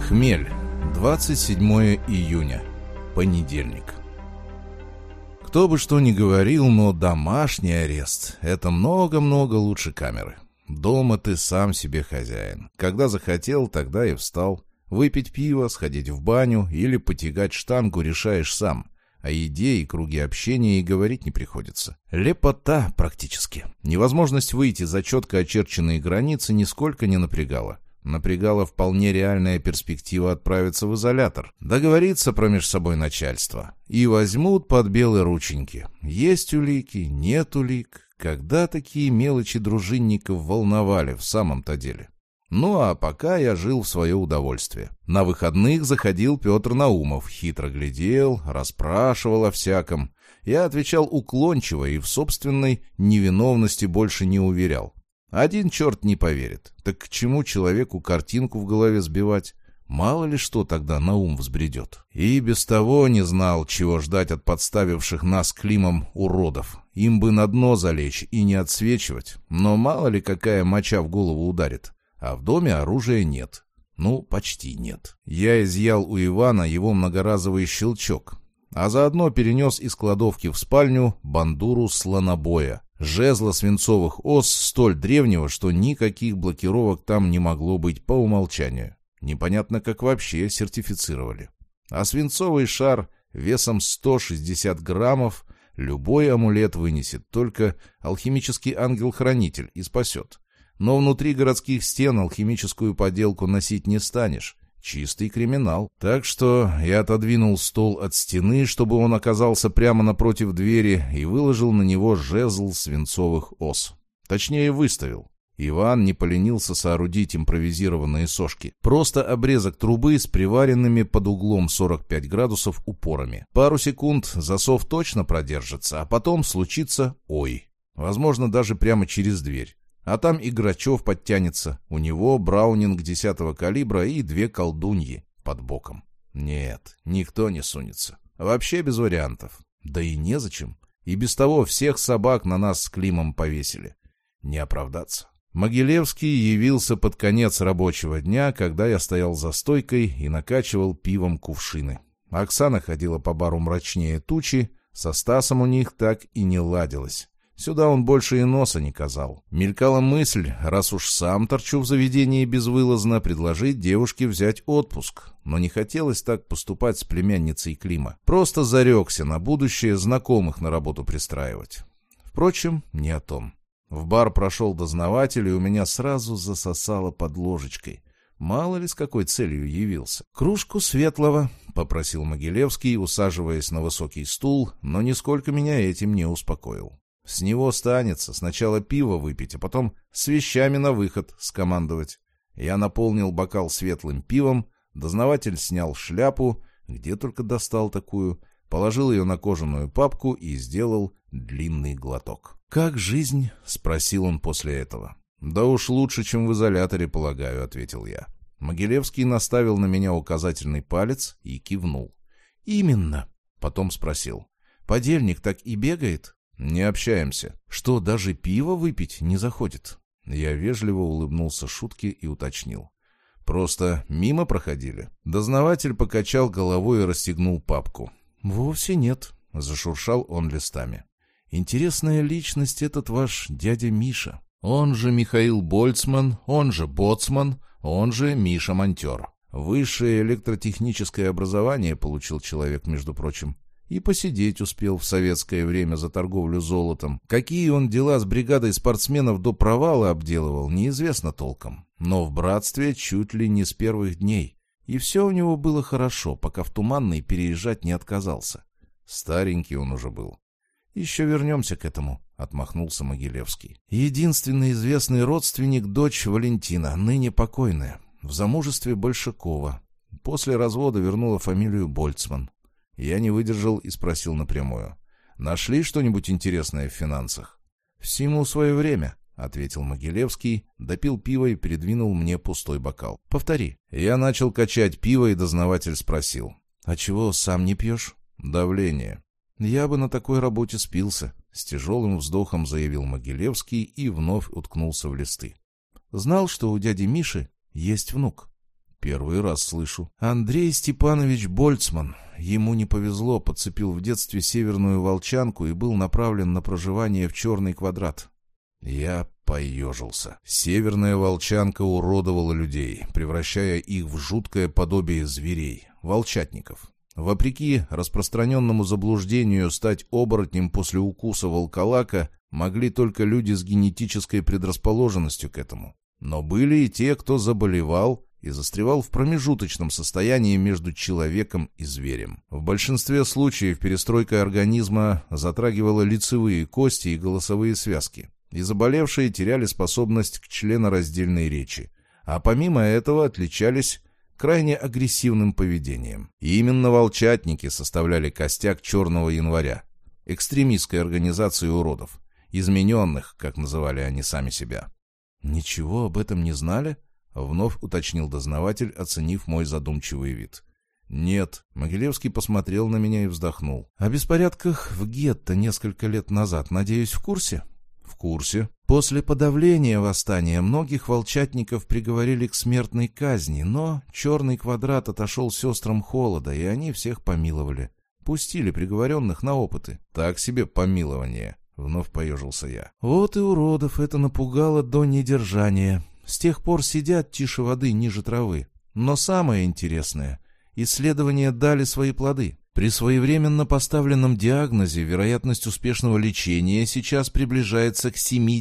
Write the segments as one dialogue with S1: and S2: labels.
S1: Хмель. 27 июня. Понедельник. Кто бы что ни говорил, но домашний арест — это много-много лучше камеры. Дома ты сам себе хозяин. Когда захотел, тогда и встал. Выпить пиво, сходить в баню или потягать штангу решаешь сам. О еде и круге общения и говорить не приходится. Лепота практически. Невозможность выйти за четко очерченные границы нисколько не напрягала. Напрягала вполне реальная перспектива отправиться в изолятор. Договориться промеж собой начальство. И возьмут под белые рученьки. Есть улики, нет улик. Когда такие мелочи дружинников волновали в самом-то деле? Ну а пока я жил в свое удовольствие. На выходных заходил Петр Наумов, хитро глядел, расспрашивал о всяком. Я отвечал уклончиво и в собственной невиновности больше не уверял. Один черт не поверит. Так к чему человеку картинку в голове сбивать? Мало ли что тогда на ум взбредет. И без того не знал, чего ждать от подставивших нас Климом уродов. Им бы на дно залечь и не отсвечивать. Но мало ли какая моча в голову ударит. А в доме оружия нет. Ну, почти нет. Я изъял у Ивана его многоразовый щелчок. А заодно перенес из кладовки в спальню бандуру слонобоя. Жезла свинцовых ос столь древнего, что никаких блокировок там не могло быть по умолчанию. Непонятно, как вообще сертифицировали. А свинцовый шар весом 160 граммов любой амулет вынесет, только алхимический ангел-хранитель и спасет. Но внутри городских стен алхимическую поделку носить не станешь. Чистый криминал. Так что я отодвинул стол от стены, чтобы он оказался прямо напротив двери, и выложил на него жезл свинцовых ос. Точнее, выставил. Иван не поленился соорудить импровизированные сошки. Просто обрезок трубы с приваренными под углом 45 градусов упорами. Пару секунд засов точно продержится, а потом случится ой. Возможно, даже прямо через дверь. А там и Грачев подтянется. У него браунинг 10-го калибра и 2 колдуньи под боком. Нет, никто не сунется. Вообще без вариантов. Да и незачем. И без того всех собак на нас с Климом повесили. Не оправдаться. Могилевский явился под конец рабочего дня, когда я стоял за стойкой и накачивал пивом кувшины. Оксана ходила по бару мрачнее тучи, со Стасом у них так и не ладилось. Сюда он больше и носа не казал. Мелькала мысль, раз уж сам торчу в заведении безвылазно, предложить девушке взять отпуск. Но не хотелось так поступать с племянницей Клима. Просто зарекся на будущее знакомых на работу пристраивать. Впрочем, не о том. В бар прошел дознаватель, и у меня сразу засосало под ложечкой. Мало ли с какой целью явился. «Кружку светлого», — попросил Могилевский, усаживаясь на высокий стул, но нисколько меня этим не успокоил. С него станется сначала пиво выпить, а потом с вещами на выход скомандовать. Я наполнил бокал светлым пивом, дознаватель снял шляпу, где только достал такую, положил ее на кожаную папку и сделал длинный глоток. «Как жизнь?» — спросил он после этого. «Да уж лучше, чем в изоляторе, полагаю», — ответил я. Могилевский наставил на меня указательный палец и кивнул. «Именно», — потом спросил. «Подельник так и бегает?» «Не общаемся». «Что, даже пиво выпить не заходит?» Я вежливо улыбнулся шутке и уточнил. «Просто мимо проходили?» Дознаватель покачал головой и расстегнул папку. «Вовсе нет», — зашуршал он листами. «Интересная личность этот ваш дядя Миша. Он же Михаил Больцман, он же Боцман, он же Миша Монтер. Высшее электротехническое образование получил человек, между прочим. И посидеть успел в советское время за торговлю золотом. Какие он дела с бригадой спортсменов до провала обделывал, неизвестно толком. Но в братстве чуть ли не с первых дней. И все у него было хорошо, пока в Туманный переезжать не отказался. Старенький он уже был. «Еще вернемся к этому», — отмахнулся Могилевский. «Единственный известный родственник — дочь Валентина, ныне покойная. В замужестве Большакова. После развода вернула фамилию Больцман». Я не выдержал и спросил напрямую. «Нашли что-нибудь интересное в финансах?» «Всему свое время», — ответил Могилевский, допил пиво и передвинул мне пустой бокал. «Повтори». Я начал качать пиво, и дознаватель спросил. «А чего сам не пьешь?» «Давление». «Я бы на такой работе спился», — с тяжелым вздохом заявил Могилевский и вновь уткнулся в листы. «Знал, что у дяди Миши есть внук?» Первый раз слышу. Андрей Степанович Больцман. Ему не повезло, подцепил в детстве северную волчанку и был направлен на проживание в Черный квадрат. Я поежился. Северная волчанка уродовала людей, превращая их в жуткое подобие зверей, волчатников. Вопреки распространенному заблуждению, стать оборотнем после укуса волколака могли только люди с генетической предрасположенностью к этому. Но были и те, кто заболевал и застревал в промежуточном состоянии между человеком и зверем. В большинстве случаев перестройка организма затрагивала лицевые кости и голосовые связки, и заболевшие теряли способность к членораздельной речи, а помимо этого отличались крайне агрессивным поведением. И именно волчатники составляли костяк Черного января, экстремистской организации уродов, измененных, как называли они сами себя. «Ничего об этом не знали?» — вновь уточнил дознаватель, оценив мой задумчивый вид. «Нет». Могилевский посмотрел на меня и вздохнул. «О беспорядках в гетто несколько лет назад, надеюсь, в курсе?» «В курсе». После подавления восстания многих волчатников приговорили к смертной казни, но Черный квадрат отошел сестрам холода, и они всех помиловали. Пустили приговоренных на опыты. Так себе помилование. Вновь поежился я. Вот и уродов это напугало до недержания. С тех пор сидят тише воды ниже травы. Но самое интересное, исследования дали свои плоды. При своевременно поставленном диагнозе вероятность успешного лечения сейчас приближается к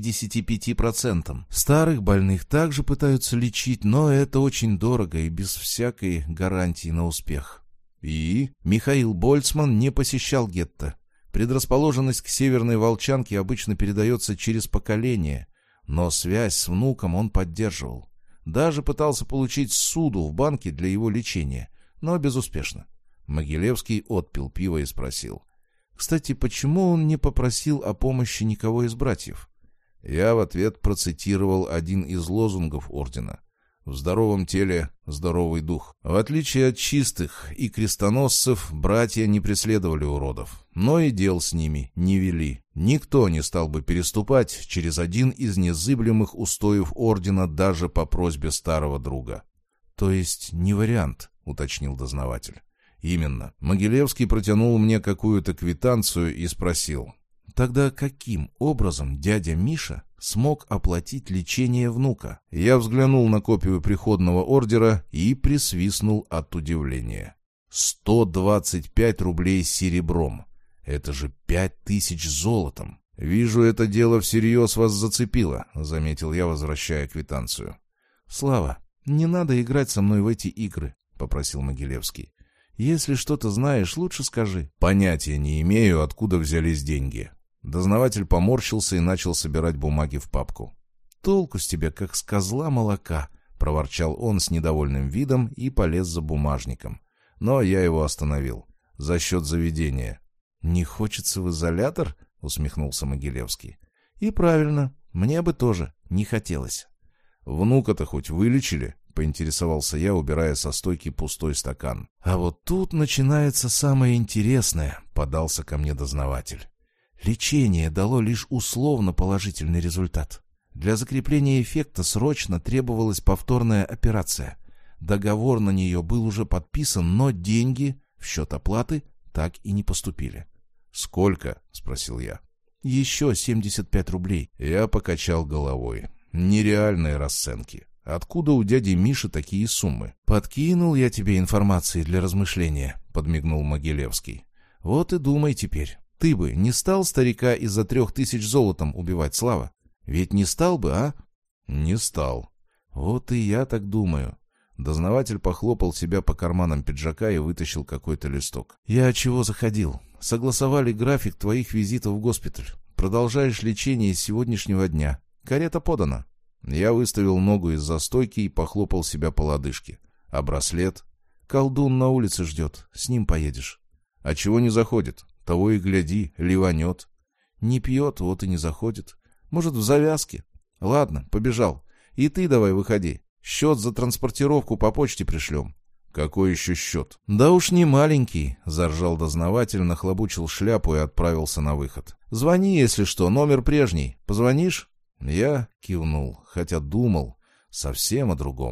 S1: 75%. Старых больных также пытаются лечить, но это очень дорого и без всякой гарантии на успех. И Михаил Больцман не посещал гетто. Предрасположенность к северной волчанке обычно передается через поколение, но связь с внуком он поддерживал. Даже пытался получить ссуду в банке для его лечения, но безуспешно. Могилевский отпил пиво и спросил. «Кстати, почему он не попросил о помощи никого из братьев?» Я в ответ процитировал один из лозунгов ордена. «В здоровом теле здоровый дух». В отличие от чистых и крестоносцев, братья не преследовали уродов, но и дел с ними не вели. Никто не стал бы переступать через один из незыблемых устоев ордена даже по просьбе старого друга. «То есть не вариант», — уточнил дознаватель. «Именно». Могилевский протянул мне какую-то квитанцию и спросил. «Тогда каким образом дядя Миша смог оплатить лечение внука?» Я взглянул на копию приходного ордера и присвистнул от удивления. 125 рублей серебром. Это же 5000 золотом. «Вижу, это дело всерьез вас зацепило», — заметил я, возвращая квитанцию. «Слава, не надо играть со мной в эти игры», — попросил Могилевский. «Если что-то знаешь, лучше скажи». «Понятия не имею, откуда взялись деньги». Дознаватель поморщился и начал собирать бумаги в папку. «Толку с тебя, как с козла молока», — проворчал он с недовольным видом и полез за бумажником. Но я его остановил. «За счет заведения». «Не хочется в изолятор?» — усмехнулся Могилевский. «И правильно, мне бы тоже не хотелось». «Внука-то хоть вылечили?» — поинтересовался я, убирая со стойки пустой стакан. «А вот тут начинается самое интересное», — подался ко мне дознаватель. «Лечение дало лишь условно положительный результат. Для закрепления эффекта срочно требовалась повторная операция. Договор на нее был уже подписан, но деньги в счет оплаты так и не поступили». «Сколько?» — спросил я. «Еще 75 рублей». Я покачал головой. «Нереальные расценки. Откуда у дяди Миши такие суммы?» «Подкинул я тебе информации для размышления», — подмигнул Могилевский. «Вот и думай теперь. Ты бы не стал старика из-за 3000 золотом убивать, Слава? Ведь не стал бы, а?» «Не стал». «Вот и я так думаю». Дознаватель похлопал себя по карманам пиджака и вытащил какой-то листок. «Я чего заходил? Согласовали график твоих визитов в госпиталь. Продолжаешь лечение с сегодняшнего дня. Карета подана». Я выставил ногу из-за стойки и похлопал себя по лодыжке. «А браслет?» «Колдун на улице ждет. С ним поедешь». «А чего не заходит? Того и гляди, ливанет». «Не пьет, вот и не заходит. Может, в завязке?» «Ладно, побежал. И ты давай выходи. Счет за транспортировку по почте пришлем». «Какой еще счет?» «Да уж не маленький», — заржал дознаватель, нахлобучил шляпу и отправился на выход. «Звони, если что, номер прежний. Позвонишь?» Я кивнул, хотя думал совсем о другом.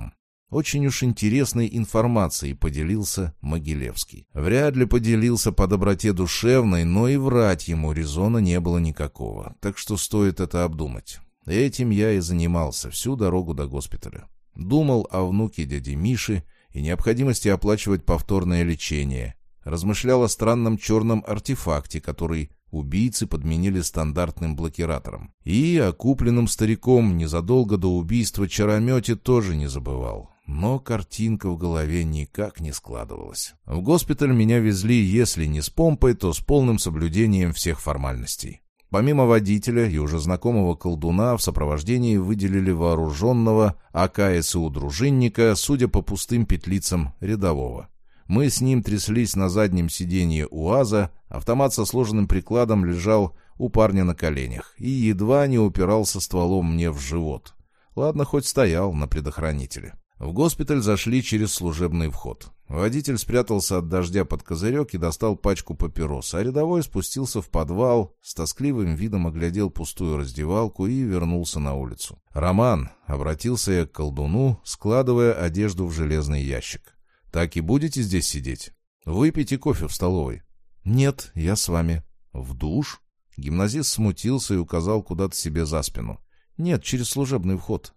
S1: Очень уж интересной информацией поделился Могилевский. Вряд ли поделился по доброте душевной, но и врать ему резона не было никакого, так что стоит это обдумать. Этим я и занимался всю дорогу до госпиталя. Думал о внуке дяди Миши и необходимости оплачивать повторное лечение. Размышлял о странном черном артефакте, который убийцы подменили стандартным блокиратором. И о купленном стариком незадолго до убийства чаромете тоже не забывал. Но картинка в голове никак не складывалась. В госпиталь меня везли, если не с помпой, то с полным соблюдением всех формальностей. Помимо водителя и уже знакомого колдуна, в сопровождении выделили вооруженного АКСУ дружинника, судя по пустым петлицам, рядового. Мы с ним тряслись на заднем сиденье УАЗа, автомат со сложенным прикладом лежал у парня на коленях и едва не упирался стволом мне в живот. Ладно, хоть стоял на предохранителе. В госпиталь зашли через служебный вход. Водитель спрятался от дождя под козырек и достал пачку папирос, а рядовой спустился в подвал, с тоскливым видом оглядел пустую раздевалку и вернулся на улицу. «Роман», — обратился я к колдуну, складывая одежду в железный ящик. «Так и будете здесь сидеть? Выпейте кофе в столовой». «Нет, я с вами». «В душ?» Гимназист смутился и указал куда-то себе за спину. «Нет, через служебный вход».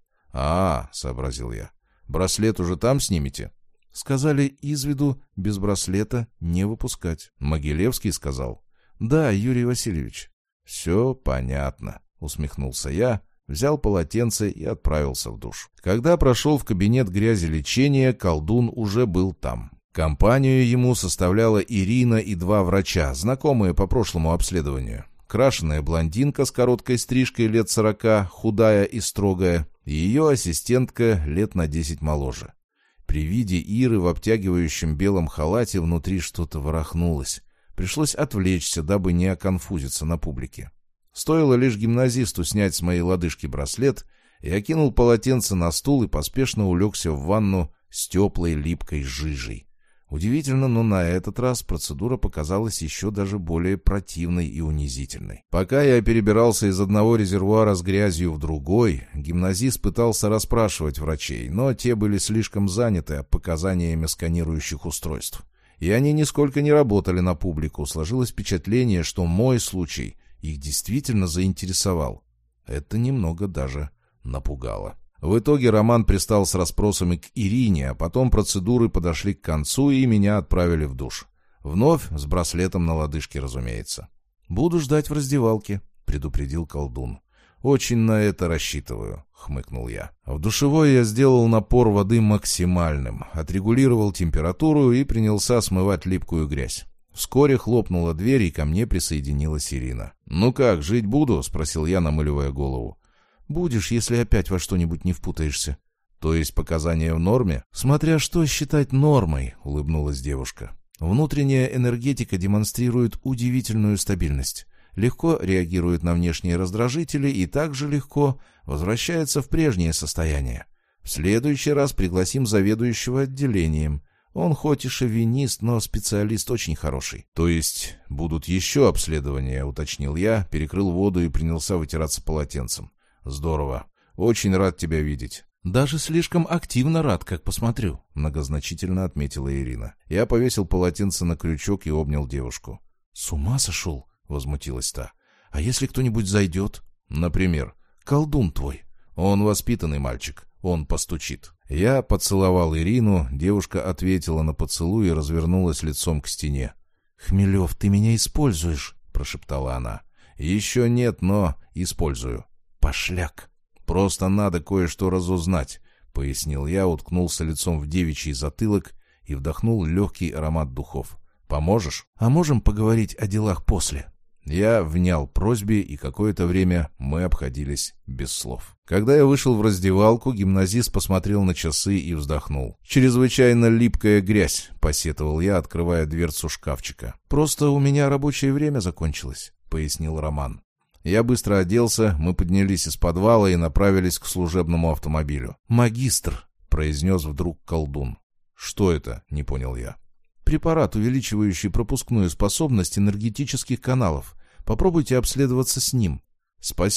S1: «Сообразил я. Браслет уже там снимете?» «Сказали, из виду без браслета не выпускать». «Могилевский сказал?» «Да, Юрий Васильевич». «Все понятно», — усмехнулся я, взял полотенце и отправился в душ. Когда прошел в кабинет грязелечения, колдун уже был там. Компанию ему составляла Ирина и 2 врача, знакомые по прошлому обследованию. Крашеная блондинка с короткой стрижкой лет 40, худая и строгая, и ее ассистентка лет на 10 моложе. При виде Иры в обтягивающем белом халате внутри что-то ворохнулось. Пришлось отвлечься, дабы не оконфузиться на публике. Стоило лишь гимназисту снять с моей лодыжки браслет, я кинул полотенце на стул и поспешно улегся в ванну с теплой липкой жижей. Удивительно, но на этот раз процедура показалась еще даже более противной и унизительной. Пока я перебирался из одного резервуара с грязью в другой, гимназист пытался расспрашивать врачей, но те были слишком заняты показаниями сканирующих устройств. И они нисколько не работали на публику. Сложилось впечатление, что мой случай их действительно заинтересовал. Это немного даже напугало. В итоге Роман пристал с расспросами к Ирине, а потом процедуры подошли к концу и меня отправили в душ. Вновь с браслетом на лодыжке, разумеется. «Буду ждать в раздевалке», — предупредил колдун. «Очень на это рассчитываю», — хмыкнул я. В душевой я сделал напор воды максимальным, отрегулировал температуру и принялся смывать липкую грязь. Вскоре хлопнула дверь, и ко мне присоединилась Ирина. «Ну как, жить буду?» — спросил я, намыливая голову. «Будешь, если опять во что-нибудь не впутаешься». «То есть показания в норме?» «Смотря что считать нормой», — улыбнулась девушка. «Внутренняя энергетика демонстрирует удивительную стабильность. Легко реагирует на внешние раздражители и также легко возвращается в прежнее состояние. В следующий раз пригласим заведующего отделением. Он хоть и шовинист, но специалист очень хороший». «То есть будут еще обследования?» — уточнил я, перекрыл воду и принялся вытираться полотенцем. «Здорово. Очень рад тебя видеть». «Даже слишком активно рад, как посмотрю», — многозначительно отметила Ирина. Я повесил полотенце на крючок и обнял девушку. «С ума сошел?» — возмутилась та. «А если кто-нибудь зайдет?» «Например?» «Колдун твой». «Он воспитанный мальчик. Он постучит». Я поцеловал Ирину, девушка ответила на поцелуй и развернулась лицом к стене. «Хмелев, ты меня используешь», — прошептала она. «Еще нет, но использую». «Пошляк! Просто надо кое-что разузнать», — пояснил я, уткнулся лицом в девичий затылок и вдохнул легкий аромат духов. «Поможешь?» «А можем поговорить о делах после?» Я внял просьбе, и какое-то время мы обходились без слов. Когда я вышел в раздевалку, гимназист посмотрел на часы и вздохнул. «Чрезвычайно липкая грязь», — посетовал я, открывая дверцу шкафчика. «Просто у меня рабочее время закончилось», — пояснил Роман. Я быстро оделся, мы поднялись из подвала и направились к служебному автомобилю. «Магистр», — произнес вдруг колдун. «Что это?» — не понял я. «Препарат, увеличивающий пропускную способность энергетических каналов. Попробуйте обследоваться с ним». «Спасибо»,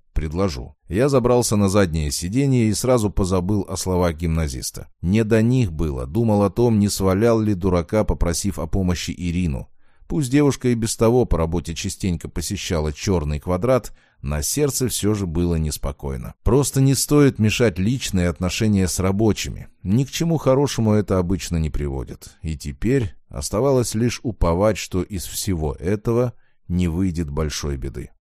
S1: «Предложу». Я забрался на заднее сиденье и сразу позабыл о словах гимназиста. Не до них было, думал о том, не свалял ли дурака, попросив о помощи Ирину. Пусть девушка и без того по работе частенько посещала «Черный квадрат», на сердце все же было неспокойно. Просто не стоит мешать личные отношения с рабочими. Ни к чему хорошему это обычно не приводит. И теперь оставалось лишь уповать, что из всего этого не выйдет большой беды.